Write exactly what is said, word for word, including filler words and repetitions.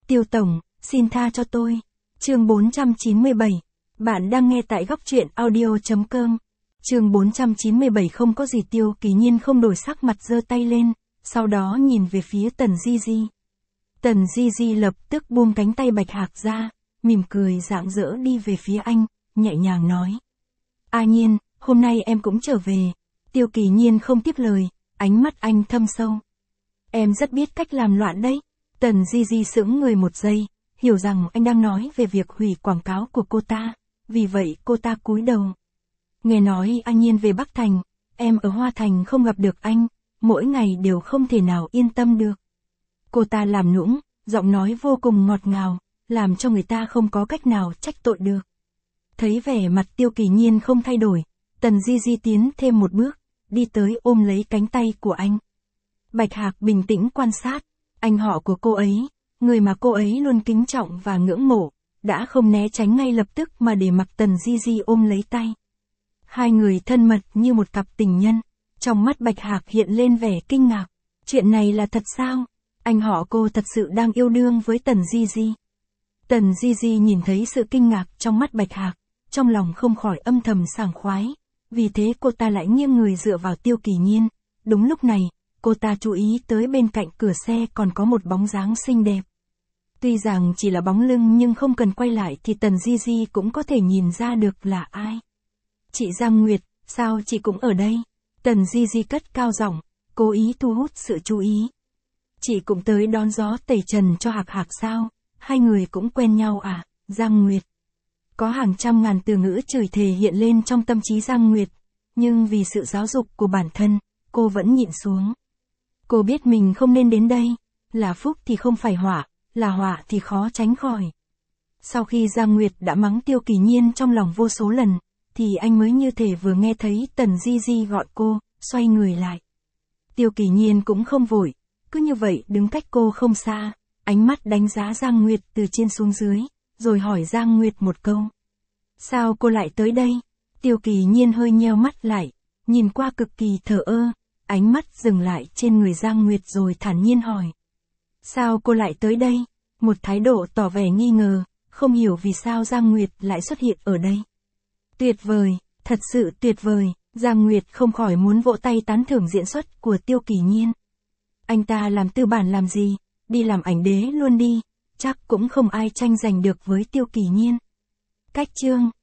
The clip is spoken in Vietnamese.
Tiêu Tổng, xin tha cho tôi. Chương bốn trăm chín mươi bảy. Bạn đang nghe tại góc truyện audio.com. Chương bốn trăm chín mươi bảy không có gì. Tiêu Kỳ Nhiên không đổi sắc mặt, giơ tay lên, sau đó nhìn về phía Tần Di Di. Tần Di Di lập tức buông cánh tay Bạch Hạc ra, mỉm cười rạng rỡ đi về phía anh, nhẹ nhàng nói. A Nhiên, hôm nay em cũng trở về. Tiêu Kỳ Nhiên không tiếp lời, ánh mắt anh thâm sâu. Em rất biết cách làm loạn đấy. Tần Di Di sững người một giây, hiểu rằng anh đang nói về việc hủy quảng cáo của cô ta, vì vậy cô ta cúi đầu. Nghe nói A Nhiên về Bắc Thành, em ở Hoa Thành không gặp được anh, mỗi ngày đều không thể nào yên tâm được. Cô ta làm nũng, giọng nói vô cùng ngọt ngào, làm cho người ta không có cách nào trách tội được. Thấy vẻ mặt Tiêu Kỳ Nhiên không thay đổi, Tần Di Di tiến thêm một bước, đi tới ôm lấy cánh tay của anh. Bạch Hạc bình tĩnh quan sát, anh họ của cô ấy, người mà cô ấy luôn kính trọng và ngưỡng mộ, đã không né tránh ngay lập tức mà để mặc Tần Di Di ôm lấy tay. Hai người thân mật như một cặp tình nhân, trong mắt Bạch Hạc hiện lên vẻ kinh ngạc. Chuyện này là thật sao? Anh họ cô thật sự đang yêu đương với Tần Di Di. Tần Di Di nhìn thấy sự kinh ngạc trong mắt Bạch Hạc, trong lòng không khỏi âm thầm sảng khoái, vì thế cô ta lại nghiêng người dựa vào Tiêu Kỳ Nhiên. Đúng lúc này, cô ta chú ý tới bên cạnh cửa xe còn có một bóng dáng xinh đẹp. Tuy rằng chỉ là bóng lưng nhưng không cần quay lại thì Tần Di Di cũng có thể nhìn ra được là ai. Chị Giang Nguyệt, sao chị cũng ở đây? Tần Di Di cất cao giọng, cố ý thu hút sự chú ý. Chị cũng tới đón gió tẩy trần cho Hạc Hạc sao? Hai người cũng quen nhau à? Giang Nguyệt. Có hàng trăm ngàn từ ngữ chửi thề hiện lên trong tâm trí Giang Nguyệt, nhưng vì sự giáo dục của bản thân, cô vẫn nhịn xuống. Cô biết mình không nên đến đây, là phúc thì không phải họa, là họa thì khó tránh khỏi. Sau khi Giang Nguyệt đã mắng Tiêu Kỳ Nhiên trong lòng vô số lần, thì anh mới như thể vừa nghe thấy Tần Di Di gọi cô, xoay người lại. Tiêu Kỳ Nhiên cũng không vội, cứ như vậy đứng cách cô không xa, ánh mắt đánh giá Giang Nguyệt từ trên xuống dưới, rồi hỏi Giang Nguyệt một câu. Sao cô lại tới đây? Tiêu Kỳ Nhiên hơi nheo mắt lại, nhìn qua cực kỳ thờ ơ, ánh mắt dừng lại trên người Giang Nguyệt rồi thản nhiên hỏi. Sao cô lại tới đây? Một thái độ tỏ vẻ nghi ngờ, không hiểu vì sao Giang Nguyệt lại xuất hiện ở đây. Tuyệt vời, thật sự tuyệt vời, Giang Nguyệt không khỏi muốn vỗ tay tán thưởng diễn xuất của Tiêu Kỳ Nhiên. Anh ta làm tư bản làm gì, đi làm ảnh đế luôn đi, chắc cũng không ai tranh giành được với Tiêu Kỳ Nhiên. Cách chương.